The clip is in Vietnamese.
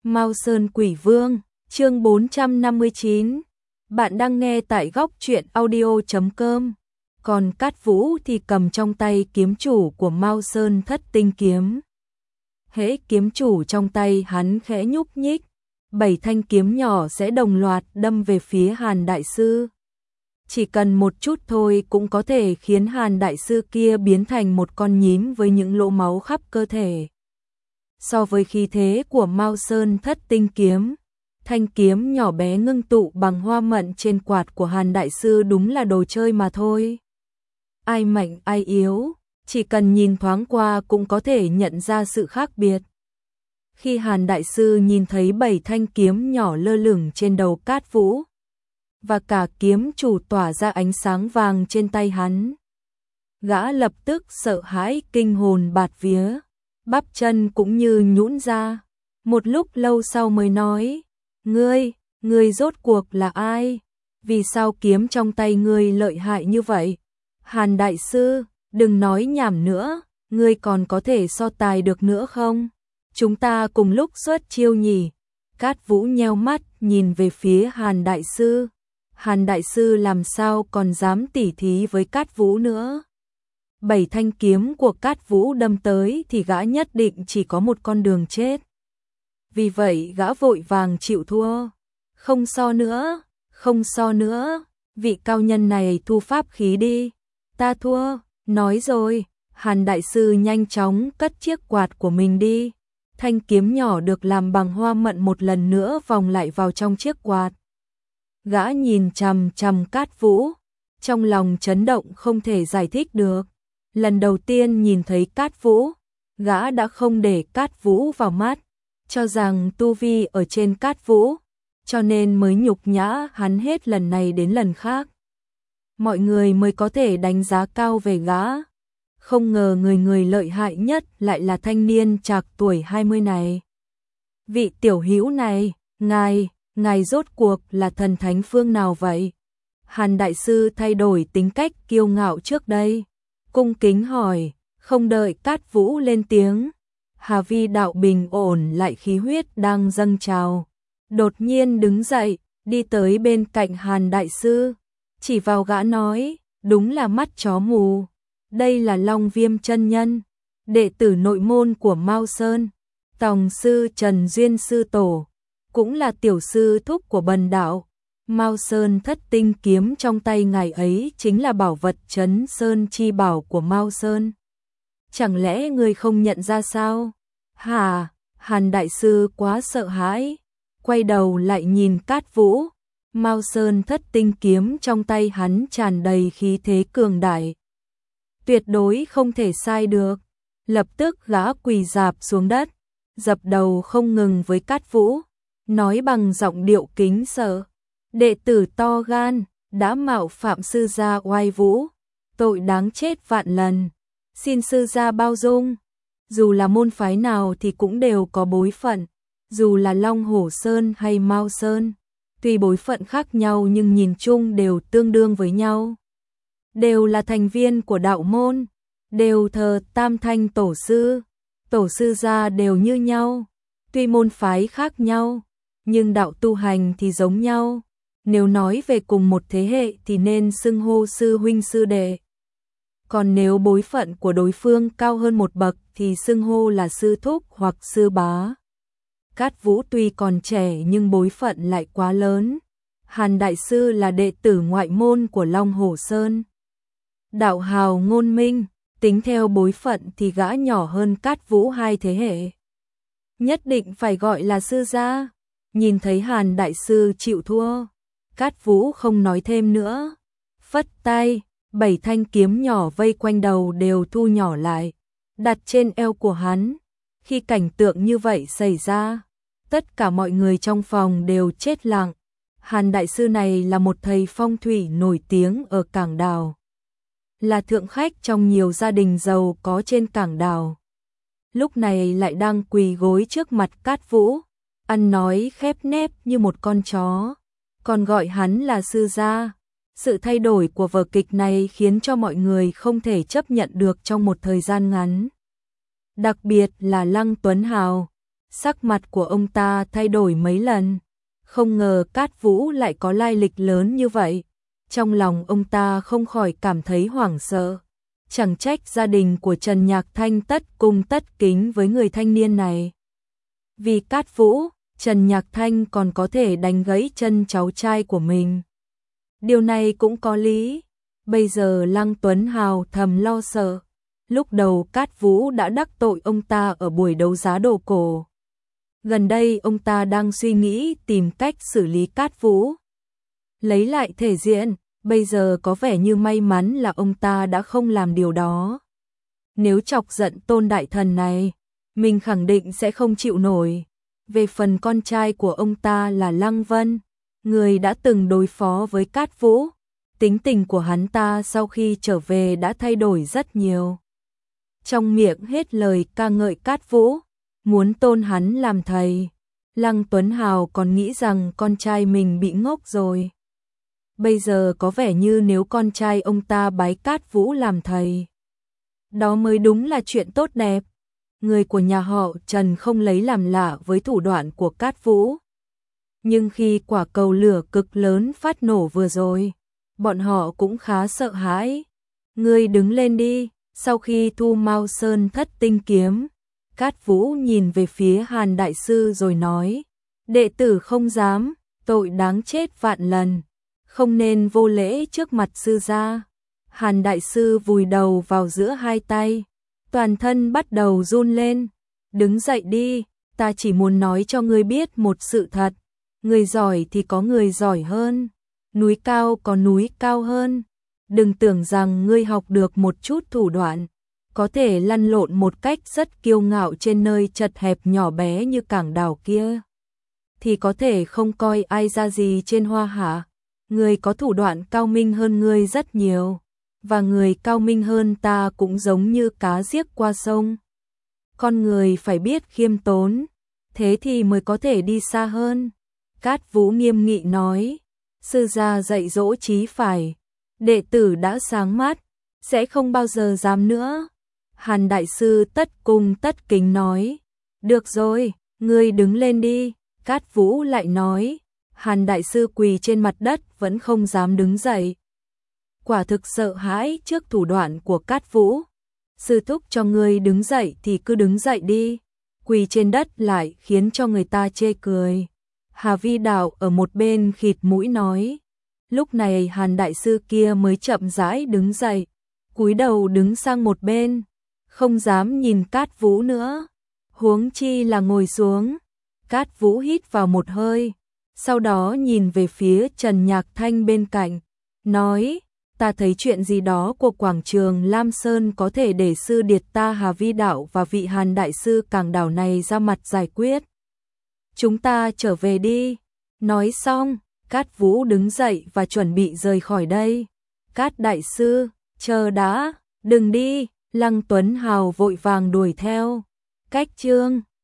Mao Sơn Quỷ Vương, chương 459. Bạn đang nghe tại góc truyện audio.com. Còn Cát Vũ thì cầm trong tay kiếm chủ của Mao Sơn Thất Tinh kiếm. Hễ kiếm chủ trong tay hắn khẽ nhúc nhích, 7 thanh kiếm nhỏ sẽ đồng loạt đâm về phía Hàn Đại Sư. Chỉ cần một chút thôi cũng có thể khiến Hàn Đại Sư kia biến thành một con nhím với những lỗ máu khắp cơ thể. So với khí thế của Mao Sơn Thất Tinh kiếm, thanh kiếm nhỏ bé ngưng tụ bằng hoa mận trên quạt của Hàn Đại Sư đúng là đồ chơi mà thôi. Ai mạnh ai yếu, chỉ cần nhìn thoáng qua cũng có thể nhận ra sự khác biệt. Khi Hàn Đại Sư nhìn thấy 7 thanh kiếm nhỏ lơ lửng trên đầu Cát Vũ, và cả kiếm chủ tỏa ra ánh sáng vàng trên tay hắn, gã lập tức sợ hãi kinh hồn bạt vía, bắp chân cũng như nhũn ra. Một lúc lâu sau mới nói, ngươi rốt cuộc là ai? Vì sao kiếm trong tay ngươi lợi hại như vậy? Hàn Đại Sư, đừng nói nhảm nữa, ngươi còn có thể so tài được nữa không? Chúng ta cùng lúc xuất chiêu nhỉ? Cát Vũ nheo mắt nhìn về phía Hàn Đại Sư. Hàn Đại Sư làm sao còn dám tỉ thí với Cát Vũ nữa? 7 thanh kiếm của Cát Vũ đâm tới thì gã nhất định chỉ có một con đường chết. Vì vậy gã vội vàng chịu thua. Không so nữa, vị cao nhân này thu pháp khí đi. Ta thua, nói rồi. Hàn Đại Sư nhanh chóng cất chiếc quạt của mình đi. Thanh kiếm nhỏ được làm bằng hoa mận một lần nữa vòng lại vào trong chiếc quạt. Gã nhìn chằm chằm Cát Vũ, trong lòng chấn động không thể giải thích được. Lần đầu tiên nhìn thấy Cát Vũ, gã đã không để Cát Vũ vào mắt, cho rằng tu vi ở trên Cát Vũ, cho nên mới nhục nhã hắn hết lần này đến lần khác. Mọi người mới có thể đánh giá cao về gã. Không ngờ người lợi hại nhất lại là thanh niên trạc tuổi 20 này. Vị tiểu hữu này, ngài rốt cuộc là thần thánh phương nào vậy? Hàn Đại Sư thay đổi tính cách kiêu ngạo trước đây, cung kính hỏi, không đợi Cát Vũ lên tiếng. Hà Vi đạo bình ổn lại khí huyết đang dâng trào, đột nhiên đứng dậy, đi tới bên cạnh Hàn Đại Sư, chỉ vào gã nói, đúng là mắt chó mù. Đây là Long Viêm chân nhân, đệ tử nội môn của Mao Sơn, tòng sư Trần Duyên sư tổ, cũng là tiểu sư thúc của Bần đạo. Mao Sơn Thất Tinh kiếm trong tay ngài ấy chính là bảo vật trấn sơn chi bảo của Mao Sơn. Chẳng lẽ ngươi không nhận ra sao? Hả? Hàn Đại Sư quá sợ hãi, quay đầu lại nhìn Cát Vũ. Mao Sơn Thất Tinh kiếm trong tay hắn tràn đầy khí thế cường đại, tuyệt đối không thể sai được. Lập tức gã quỳ rạp xuống đất, dập đầu không ngừng với Cát Vũ, nói bằng giọng điệu kính sợ, đệ tử to gan, đã mạo phạm sư gia oai vũ, tội đáng chết vạn lần, xin sư gia bao dung. Dù là môn phái nào thì cũng đều có bối phận, dù là Long Hổ Sơn hay Mao Sơn, tuy bối phận khác nhau nhưng nhìn chung đều tương đương với nhau. Đều là thành viên của đạo môn, đều thờ Tam Thanh tổ sư gia đều như nhau. Tuy môn phái khác nhau, nhưng đạo tu hành thì giống nhau. Nếu nói về cùng một thế hệ thì nên xưng hô sư huynh sư đệ. Còn nếu bối phận của đối phương cao hơn một bậc thì xưng hô là sư thúc hoặc sư bá. Cát Vũ tuy còn trẻ nhưng bối phận lại quá lớn. Hàn Đại Sư là đệ tử ngoại môn của Long Hổ Sơn, đạo hào ngôn minh, tính theo bối phận thì gã nhỏ hơn Cát Vũ 2 thế hệ. Nhất định phải gọi là sư gia. Nhìn thấy Hàn Đại Sư chịu thua, Cát Vũ không nói thêm nữa, phất tay, 7 thanh kiếm nhỏ vây quanh đầu đều thu nhỏ lại, đặt trên eo của hắn. Khi cảnh tượng như vậy xảy ra, tất cả mọi người trong phòng đều chết lặng. Hàn Đại Sư này là một thầy phong thủy nổi tiếng ở Cảng Đào, là thượng khách trong nhiều gia đình giàu có trên Cảng Đào. Lúc này lại đang quỳ gối trước mặt Cát Vũ, ăn nói khép nép như một con chó, còn gọi hắn là sư gia. Sự thay đổi của vở kịch này khiến cho mọi người không thể chấp nhận được trong một thời gian ngắn. Đặc biệt là Lăng Tuấn Hào, Sắc mặt của ông ta thay đổi mấy lần, không ngờ Cát Vũ lại có lai lịch lớn như vậy. Trong lòng ông ta không khỏi cảm thấy hoảng sợ. Chẳng trách gia đình của Trần Nhạc Thanh tất cung tất kính với người thanh niên này. Vì Cát Vũ, Trần Nhạc Thanh còn có thể đánh gãy chân cháu trai của mình. Điều này cũng có lý. Bây giờ Lăng Tuấn Hào thầm lo sợ. Lúc đầu Cát Vũ đã đắc tội ông ta ở buổi đấu giá đồ cổ. Gần đây ông ta đang suy nghĩ tìm cách xử lý Cát Vũ, lấy lại thể diện. Bây giờ có vẻ như may mắn là ông ta đã không làm điều đó. Nếu chọc giận Tôn đại thần này, mình khẳng định sẽ không chịu nổi. Về phần con trai của ông ta là Lăng Vân, người đã từng đối phó với Cát Vũ, tính tình của hắn ta sau khi trở về đã thay đổi rất nhiều. Trong miệng hết lời ca ngợi Cát Vũ, muốn tôn hắn làm thầy. Lăng Tuấn Hào còn nghĩ rằng con trai mình bị ngốc rồi. Bây giờ có vẻ như nếu con trai ông ta bái Cát Vũ làm thầy, đó mới đúng là chuyện tốt đẹp. Người của nhà họ Trần không lấy làm lạ với thủ đoạn của Cát Vũ. Nhưng khi quả cầu lửa cực lớn phát nổ vừa rồi, bọn họ cũng khá sợ hãi. Ngươi đứng lên đi. Sau khi thu Mao Sơn Thất tinh kiếm, Cát Vũ nhìn về phía Hàn đại sư rồi nói: đệ tử không dám, tội đáng chết vạn lần, không nên vô lễ trước mặt sư gia. Hàn đại sư vùi đầu vào giữa hai tay, toàn thân bắt đầu run lên. Đứng dậy đi, ta chỉ muốn nói cho ngươi biết một sự thật. Người giỏi thì có người giỏi hơn, núi cao có núi cao hơn. Đừng tưởng rằng ngươi học được một chút thủ đoạn, có thể lăn lộn một cách rất kiêu ngạo trên nơi chật hẹp nhỏ bé như cảng đảo kia, thì có thể không coi ai ra gì trên Hoa Hạ. Người có thủ đoạn cao minh hơn ngươi rất nhiều, và người cao minh hơn ta cũng giống như cá giết qua sông. Con người phải biết khiêm tốn, thế thì mới có thể đi xa hơn. Cát Vũ nghiêm nghị nói: sư gia dạy dỗ chí phải, đệ tử đã sáng mắt, sẽ không bao giờ dám nữa. Hàn đại sư tất cung tất kính nói: được rồi, ngươi đứng lên đi. Cát Vũ lại nói. Hàn đại sư quỳ trên mặt đất vẫn không dám đứng dậy. Quả thực sợ hãi trước thủ đoạn của Cát Vũ. Sư thúc cho ngươi đứng dậy thì cứ đứng dậy đi, quỳ trên đất lại khiến cho người ta chê cười. Hà Vi Đạo ở một bên khịt mũi nói. Lúc này Hàn đại sư kia mới chậm rãi đứng dậy, cúi đầu đứng sang một bên, không dám nhìn Cát Vũ nữa, huống chi là ngồi xuống. Cát Vũ hít vào một hơi, sau đó nhìn về phía Trần Nhạc Thanh bên cạnh, nói: ta thấy chuyện gì đó của quảng trường Lam Sơn có thể để sư điệt ta Hà Vi Đạo và vị Hàn đại sư cảng đảo này ra mặt giải quyết. Chúng ta trở về đi. Nói xong, Cát Vũ đứng dậy và chuẩn bị rời khỏi đây. Cát đại sư, chờ đã, đừng đi. Lăng Tuấn Hào vội vàng đuổi theo. Cách chương